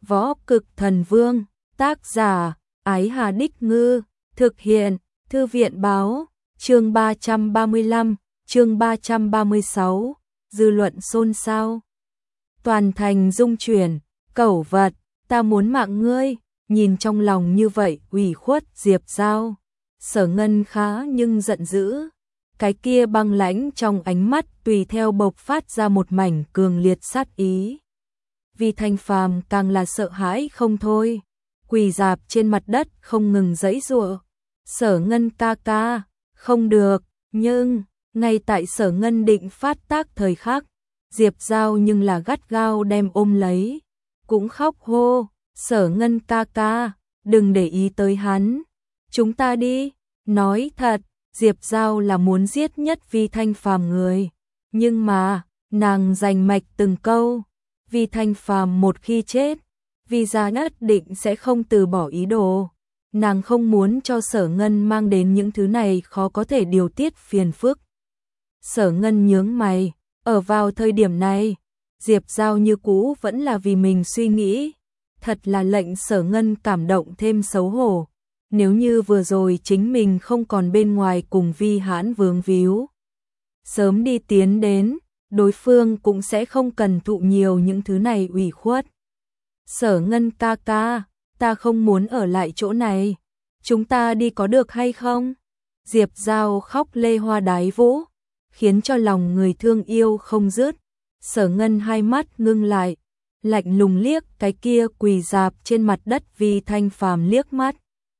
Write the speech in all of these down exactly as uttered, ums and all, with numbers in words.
Võ Cực Thần Vương, tác giả, Ái Hà Đích Ngư, thực hiện, Thư viện Báo, chương ba trăm ba mươi lăm, chương ba trăm ba mươi sáu, dư luận xôn xao. Toàn thành rung chuyển, cẩu vật, ta muốn mạng ngươi, nhìn trong lòng như vậy ủy khuất Diệp Giao. Sở Ngân khá nhưng giận dữ, cái kia băng lãnh trong ánh mắt tùy theo bộc phát ra một mảnh cường liệt sát ý. Vi Thanh Phàm càng là sợ hãi không thôi, quỳ rạp trên mặt đất không ngừng giãy giụa. Sở Ngân ca ca, không được, nhưng ngay tại Sở Ngân định phát tác thời khắc, Diệp Giao nhưng là gắt gao đem ôm lấy, cũng khóc hô, Sở Ngân ca ca, đừng để ý tới hắn, chúng ta đi. Nói thật, Diệp Giao là muốn giết nhất Vi Thanh Phàm người, nhưng mà, nàng giành mạch từng câu, Vi Thanh Phàm một khi chết, Vi gia nhất định sẽ không từ bỏ ý đồ. Nàng không muốn cho Sở Ngân mang đến những thứ này khó có thể điều tiết phiền phức. Sở Ngân nhướng mày, ở vào thời điểm này, Diệp Giao như cũ vẫn là vì mình suy nghĩ, thật là lệnh Sở Ngân cảm động thêm xấu hổ. Nếu như vừa rồi chính mình không còn bên ngoài cùng Vi Hãn vướng víu, sớm đi tiến đến, đối phương cũng sẽ không cần thụ nhiều những thứ này ủy khuất. Sở Ngân ca ca, ta không muốn ở lại chỗ này, chúng ta đi có được hay không? Diệp Giao khóc lê hoa đái vũ, khiến cho lòng người thương yêu không dứt. Sở Ngân hai mắt ngưng lại, lạnh lùng liếc cái kia quỳ rạp trên mặt đất Vi Thanh Phàm liếc mắt.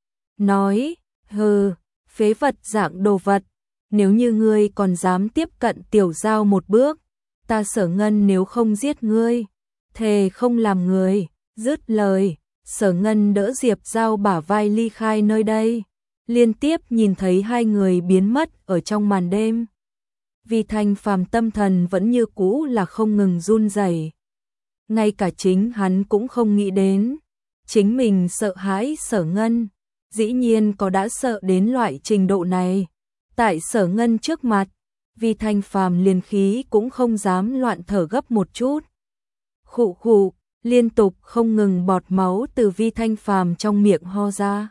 Nói, hừ, phế vật dạng đồ vật, nếu như ngươi còn dám tiếp cận Tiểu Giao một bước, ta Sở Ngân nếu không giết ngươi, thề không làm người. Dứt lời, Sở Ngân đỡ Diệp Giao bả vai ly khai nơi đây, liên tiếp nhìn thấy hai người biến mất ở trong màn đêm. Vi Thanh Phàm tâm thần vẫn như cũ là không ngừng run rẩy. Ngay cả chính hắn cũng không nghĩ đến, chính mình sợ hãi Sở Ngân, dĩ nhiên có đã sợ đến loại trình độ này. Tại Sở Ngân trước mặt, Vi Thanh Phàm liền khí cũng không dám loạn thở gấp một chút. Khụ khụ, liên tục không ngừng bọt máu từ Vi Thanh Phàm trong miệng ho ra.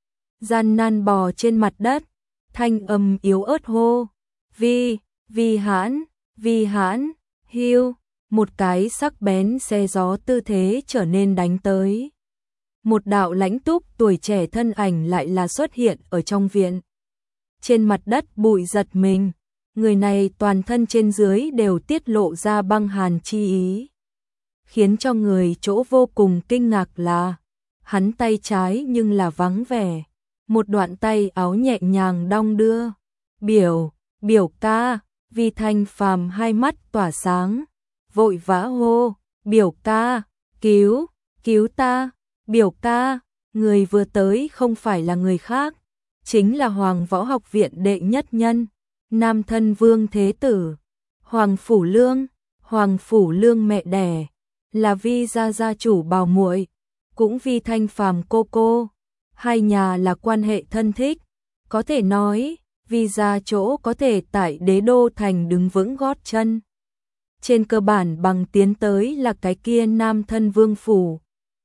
Gian nan bò trên mặt đất, thanh âm yếu ớt hô, Vi, Vi Hãn, Vi Hãn, hiu, một cái sắc bén xe gió tư thế trở nên đánh tới. Một đạo lãnh túc tuổi trẻ thân ảnh lại là xuất hiện ở trong viện. Trên mặt đất bụi giật mình, người này toàn thân trên dưới đều tiết lộ ra băng hàn chi ý. Khiến cho người chỗ vô cùng kinh ngạc là, hắn tay trái nhưng là vắng vẻ, một đoạn tay áo nhẹ nhàng đong đưa. Biểu, biểu ca, Vi Thanh Phàm hai mắt tỏa sáng, vội vã hô, biểu ca, cứu, cứu ta, biểu ca, người vừa tới không phải là người khác, chính là Hoàng Võ Học Viện đệ nhất nhân, Nam Thân Vương Thế Tử, Hoàng Phủ Lương, Hoàng Phủ Lương mẹ đẻ, là Vi gia gia chủ bảo muội, cũng Vi Thanh Phàm cô cô, hai nhà là quan hệ thân thích, có thể nói, Vi gia chỗ có thể tại đế đô thành đứng vững gót chân. Trên cơ bản bằng tiến tới là cái kia Nam Thân Vương phủ.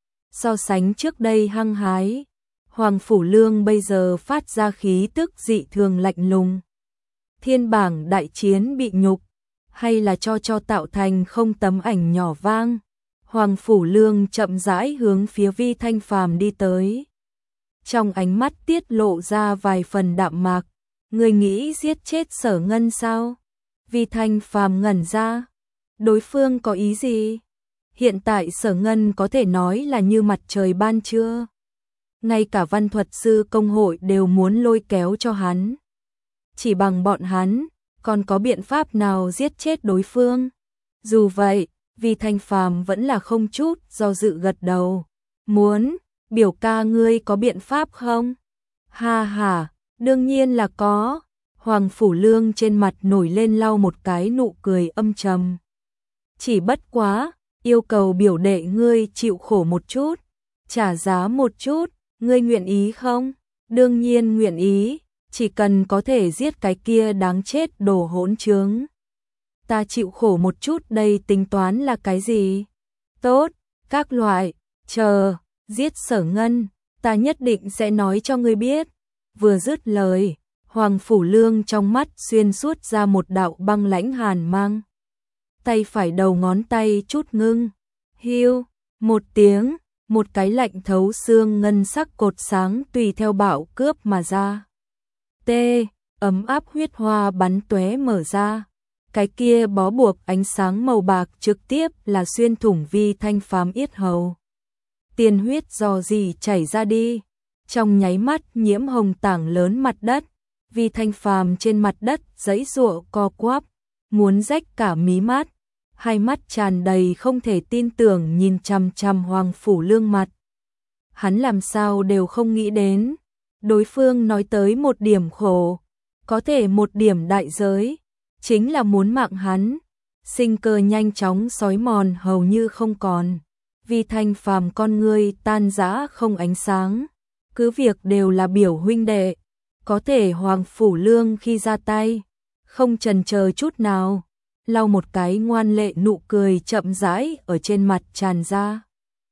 So sánh trước đây hăng hái, Hoàng Phủ Lương bây giờ phát ra khí tức dị thường lạnh lùng. Thiên bảng đại chiến bị nhục, hay là cho cho tạo thành không tấm ảnh nhỏ vang. Hoàng Phủ Lương chậm rãi hướng phía Vi Thanh Phàm đi tới. Trong ánh mắt tiết lộ ra vài phần đạm mạc, người nghĩ giết chết Sở Ngân sao? Vi Thanh Phàm ngẩn ra, đối phương có ý gì? Hiện tại Sở Ngân có thể nói là như mặt trời ban trưa. Ngay cả văn thuật sư công hội đều muốn lôi kéo cho hắn. Chỉ bằng bọn hắn, còn có biện pháp nào giết chết đối phương? Dù vậy, Vi Thanh Phàm vẫn là không chút do dự gật đầu. Muốn, biểu ca ngươi có biện pháp không? Ha ha, đương nhiên là có. Hoàng Phủ Lương trên mặt nổi lên lau một cái nụ cười âm trầm. Chỉ bất quá, yêu cầu biểu đệ ngươi chịu khổ một chút, trả giá một chút, ngươi nguyện ý không? Đương nhiên nguyện ý, chỉ cần có thể giết cái kia đáng chết đồ hỗn trướng. Ta chịu khổ một chút đây tính toán là cái gì? Tốt, các loại, chờ, giết Sở Ngân, ta nhất định sẽ nói cho ngươi biết. Vừa dứt lời, Hoàng Phủ Lương trong mắt xuyên suốt ra một đạo băng lãnh hàn mang. Tay phải đầu ngón tay chút ngưng, hiu, một tiếng, một cái lạnh thấu xương ngân sắc cột sáng tùy theo bạo cướp mà ra. Tê, ấm áp huyết hoa bắn tóe mở ra. Cái kia bó buộc ánh sáng màu bạc trực tiếp là xuyên thủng Vi Thanh Phàm yết hầu. Tiền huyết dò dỉ chảy ra đi, trong nháy mắt nhiễm hồng tảng lớn mặt đất. Vi Thanh Phàm trên mặt đất giãy giụa co quắp, muốn rách cả mí mắt, hai mắt tràn đầy không thể tin tưởng nhìn chằm chằm Hoàng Phủ Lương mặt. Hắn làm sao đều không nghĩ đến, đối phương nói tới một điểm khổ, có thể một điểm đại giới, chính là muốn mạng hắn. Sinh cơ nhanh chóng xói mòn hầu như không còn. Vi Thanh Phàm con ngươi tan rã không ánh sáng, cứ việc đều là biểu huynh đệ, có thể Hoàng Phủ Lương khi ra tay, không chần chờ chút nào, lau một cái ngoan lệ nụ cười chậm rãi ở trên mặt tràn ra.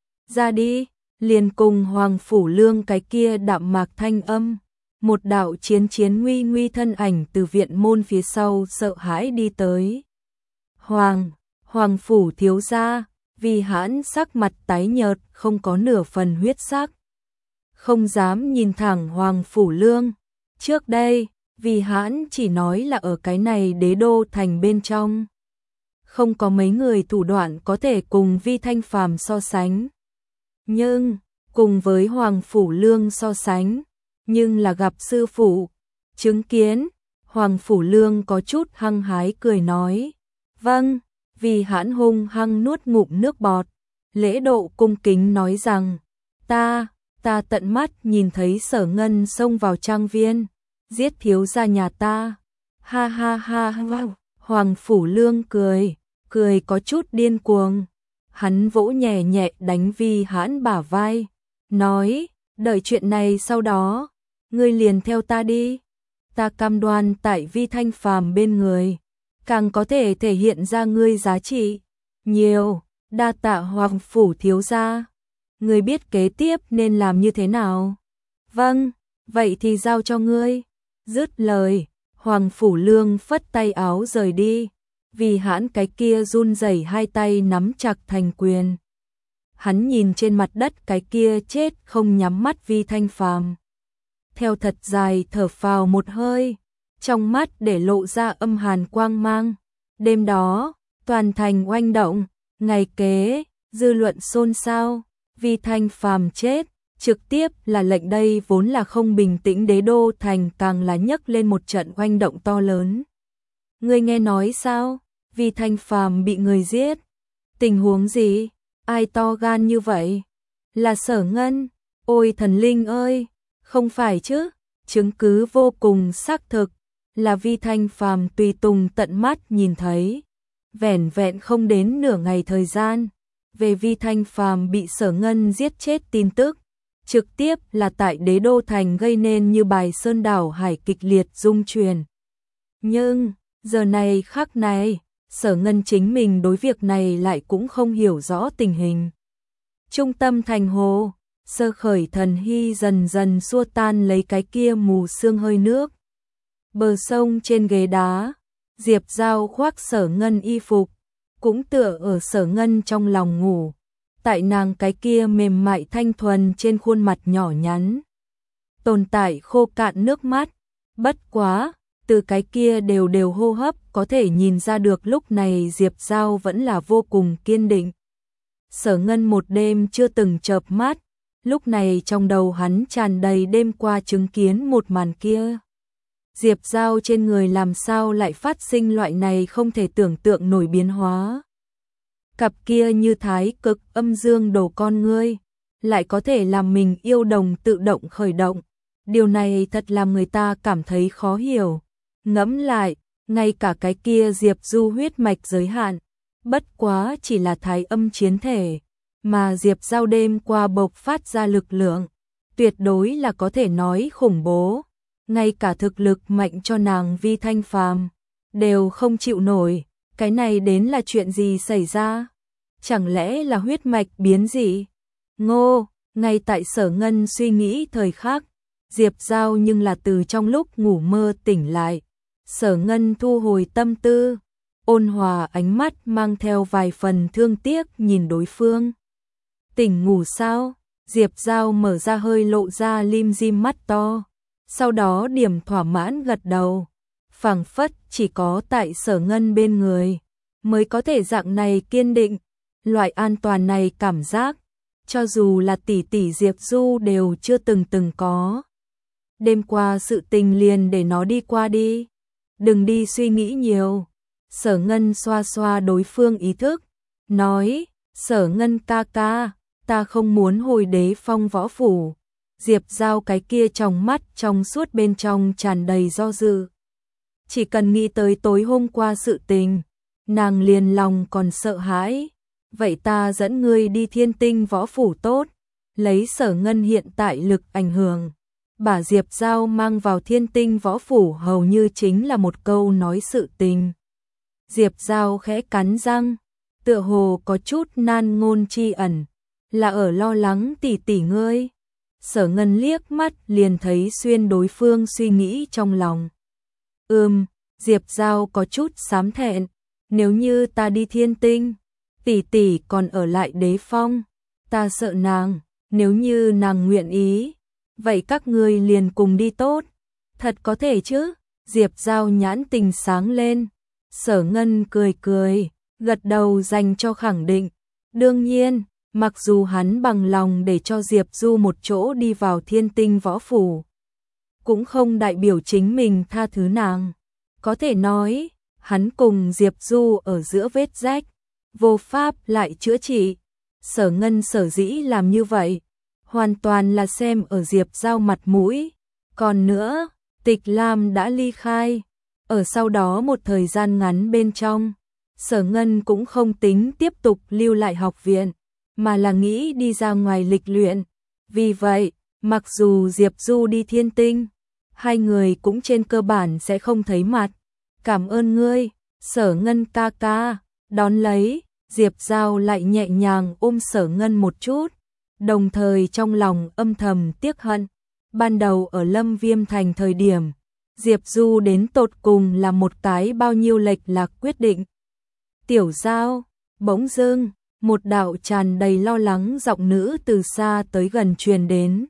Ra đi, liền cùng Hoàng Phủ Lương cái kia đạm mạc thanh âm, một đạo chiến chiến nguy nguy thân ảnh từ viện môn phía sau sợ hãi đi tới. Hoàng, Hoàng Phủ thiếu gia, Vi Hãn sắc mặt tái nhợt không có nửa phần huyết sắc. Không dám nhìn thẳng Hoàng Phủ Lương. Trước đây, Vi Hãn chỉ nói là ở cái này đế đô thành bên trong. Không có mấy người thủ đoạn có thể cùng Vi Thanh Phàm so sánh. Nhưng, cùng với Hoàng Phủ Lương so sánh, nhưng là gặp sư phụ, chứng kiến, Hoàng Phủ Lương có chút hăng hái cười nói. Vâng, Vi Hãn hung hăng nuốt ngụm nước bọt, lễ độ cung kính nói rằng, ta, ta tận mắt nhìn thấy Sở Ngân xông vào trang viên, giết thiếu gia nhà ta. Ha ha ha ha. Hoàng Phủ Lương cười, cười có chút điên cuồng. Hắn vỗ nhẹ nhẹ đánh Vi Hãn bả vai, nói, đợi chuyện này sau đó, ngươi liền theo ta đi. Ta cam đoan tại Vi Thanh Phàm bên người, càng có thể thể hiện ra ngươi giá trị nhiều. Đa tạ Hoàng Phủ thiếu gia. Ngươi biết kế tiếp nên làm như thế nào? Vâng, vậy thì giao cho ngươi. Dứt lời, Hoàng Phủ Lương phất tay áo rời đi. Vi Hãn cái kia run rẩy hai tay nắm chặt thành quyền. Hắn nhìn trên mặt đất cái kia chết không nhắm mắt Vi Thanh Phàm, theo thật dài thở phào một hơi, trong mắt để lộ ra âm hàn quang mang. Đêm đó, toàn thành oanh động, ngày kế, dư luận xôn xao, Vi Thanh Phàm chết, trực tiếp là lệnh đây vốn là không bình tĩnh đế đô thành càng là nhấc lên một trận oanh động to lớn. Ngươi nghe nói sao? Vi Thanh Phàm bị người giết. Tình huống gì? Ai to gan như vậy? Là Sở Ngân. Ôi thần linh ơi, không phải chứ? Chứng cứ vô cùng xác thực, là Vi Thanh Phàm tùy tùng tận mắt nhìn thấy. Vẻn vẹn không đến nửa ngày thời gian, về Vi Thanh Phàm bị Sở Ngân giết chết tin tức, trực tiếp là tại đế đô thành gây nên như bài sơn đảo hải kịch liệt rung truyền. Nhưng, giờ này khắc này, Sở Ngân chính mình đối việc này lại cũng không hiểu rõ tình hình. Trung tâm thành hồ, Sơ Khởi Thần Hy dần dần xua tan lấy cái kia mù sương hơi nước. Bờ sông trên ghế đá, Diệp Giao khoác Sở Ngân y phục, cũng tựa ở Sở Ngân trong lòng ngủ, tại nàng cái kia mềm mại thanh thuần trên khuôn mặt nhỏ nhắn. Tồn tại khô cạn nước mắt, bất quá, từ cái kia đều đều hô hấp có thể nhìn ra được lúc này Diệp Giao vẫn là vô cùng kiên định. Sở Ngân một đêm chưa từng chợp mắt, lúc này trong đầu hắn tràn đầy đêm qua chứng kiến một màn kia. Diệp Giao trên người làm sao lại phát sinh loại này không thể tưởng tượng nổi biến hóa. Cặp kia như thái cực âm dương đồ con ngươi, lại có thể làm mình yêu đồng tự động khởi động. Điều này thật làm người ta cảm thấy khó hiểu. Ngẫm lại, ngay cả cái kia Diệp Du huyết mạch giới hạn, bất quá chỉ là thái âm chiến thể, mà Diệp Giao đêm qua bộc phát ra lực lượng, tuyệt đối là có thể nói khủng bố. Ngay cả thực lực mạnh cho nàng Vi Thanh Phàm đều không chịu nổi, cái này đến là chuyện gì xảy ra? Chẳng lẽ là huyết mạch biến dị? Ngô, ngay tại Sở Ngân suy nghĩ thời khắc, Diệp Giao nhưng là từ trong lúc ngủ mơ tỉnh lại. Sở Ngân thu hồi tâm tư, ôn hòa ánh mắt mang theo vài phần thương tiếc nhìn đối phương. Tỉnh ngủ sao? Diệp Giao mở ra hơi lộ ra lim dim mắt to, sau đó điểm thỏa mãn gật đầu. Phảng phất chỉ có tại Sở Ngân bên người mới có thể dạng này kiên định, loại an toàn này cảm giác, cho dù là tỷ tỷ Diệp Du đều chưa từng từng có. Đêm qua sự tình liền để nó đi qua đi, đừng đi suy nghĩ nhiều. Sở Ngân xoa xoa đối phương ý thức, nói, Sở Ngân ca ca, ta không muốn hồi Đế Phong võ phủ. Diệp Giao cái kia trong mắt trong suốt bên trong tràn đầy do dự. Chỉ cần nghĩ tới tối hôm qua sự tình, nàng liền lòng còn sợ hãi. Vậy ta dẫn ngươi đi Thiên Tinh võ phủ tốt, lấy Sở Ngân hiện tại lực ảnh hưởng. Bà Diệp Giao mang vào Thiên Tinh võ phủ hầu như chính là một câu nói sự tình. Diệp Giao khẽ cắn răng, tựa hồ có chút nan ngôn chi ẩn, là ở lo lắng tỷ tỷ ngươi. Sở Ngân liếc mắt liền thấy xuyên đối phương suy nghĩ trong lòng. Ừm, Diệp Giao có chút xám thẹn, nếu như ta đi Thiên Tinh, tỷ tỷ còn ở lại Đế Phong, ta sợ nàng, nếu như nàng nguyện ý, vậy các ngươi liền cùng đi tốt. Thật có thể chứ? Diệp Giao nhãn tình sáng lên. Sở Ngân cười cười, gật đầu dành cho khẳng định. Đương nhiên, mặc dù hắn bằng lòng để cho Diệp Du một chỗ đi vào Thiên Tinh võ phủ, cũng không đại biểu chính mình tha thứ nàng. Có thể nói, hắn cùng Diệp Du ở giữa vết rách, vô pháp lại chữa trị. Sở Ngân sở dĩ làm như vậy, hoàn toàn là xem ở Diệp Giao mặt mũi. Còn nữa, Tịch Lam đã ly khai. Ở sau đó một thời gian ngắn bên trong, Sở Ngân cũng không tính tiếp tục lưu lại học viện, mà là nghĩ đi ra ngoài lịch luyện. Vì vậy, mặc dù Diệp Du đi Thiên Tinh, hai người cũng trên cơ bản sẽ không thấy mặt. Cảm ơn ngươi, Sở Ngân ca ca. Đón lấy, Diệp Giao lại nhẹ nhàng ôm Sở Ngân một chút, đồng thời trong lòng âm thầm tiếc hận. Ban đầu ở Lâm Viêm Thành thời điểm, Diệp Du đến tột cùng là một cái bao nhiêu lệch lạc quyết định. Tiểu Giao, bỗng dưng, một đạo tràn đầy lo lắng giọng nữ từ xa tới gần truyền đến.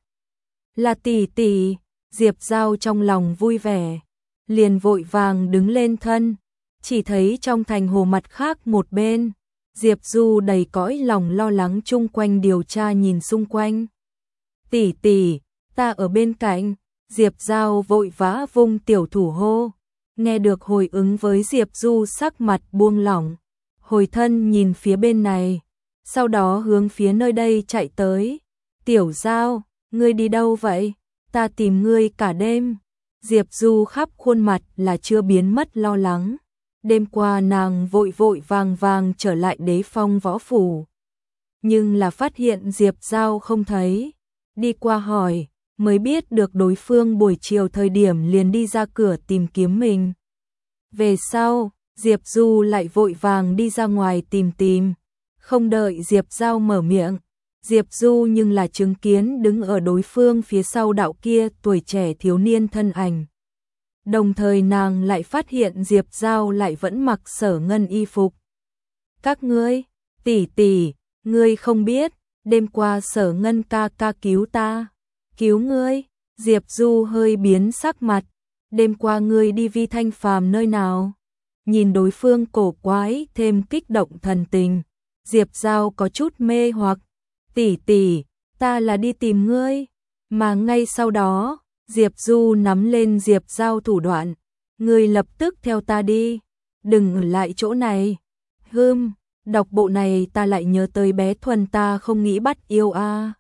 Là tỷ tỷ. Diệp Giao trong lòng vui vẻ, liền vội vàng đứng lên thân, chỉ thấy trong thành hồ mặt khác một bên, Diệp Du đầy cõi lòng lo lắng chung quanh điều tra nhìn xung quanh. Tỷ tỷ, ta ở bên cạnh. Diệp Giao vội vã vung tiểu thủ hô, nghe được hồi ứng với Diệp Du sắc mặt buông lỏng, hồi thân nhìn phía bên này, sau đó hướng phía nơi đây chạy tới. Tiểu Giao, ngươi đi đâu vậy? Ta tìm ngươi cả đêm. Diệp Du khắp khuôn mặt là chưa biến mất lo lắng. Đêm qua nàng vội vội vàng vàng trở lại Đế Phong võ phủ, nhưng là phát hiện Diệp Giao không thấy. Đi qua hỏi, mới biết được đối phương buổi chiều thời điểm liền đi ra cửa tìm kiếm mình. Về sau, Diệp Du lại vội vàng đi ra ngoài tìm tìm. Không đợi Diệp Giao mở miệng, Diệp Du nhưng là chứng kiến đứng ở đối phương phía sau đạo kia tuổi trẻ thiếu niên thân ảnh. Đồng thời nàng lại phát hiện Diệp Giao lại vẫn mặc Sở Ngân y phục. Các ngươi, tỷ tỷ, ngươi không biết, đêm qua Sở Ngân ca ca cứu ta. Cứu ngươi? Diệp Du hơi biến sắc mặt. Đêm qua ngươi đi Vi Thanh Phàm nơi nào? Nhìn đối phương cổ quái thêm kích động thần tình, Diệp Giao có chút mê hoặc. Tỷ tỷ, ta là đi tìm ngươi. Mà ngay sau đó, Diệp Du nắm lên Diệp Giao thủ đoạn. Ngươi lập tức theo ta đi, đừng ở lại chỗ này. Hừm, đọc bộ này ta lại nhớ tới bé Thuần ta không nghĩ bắt yêu a. À.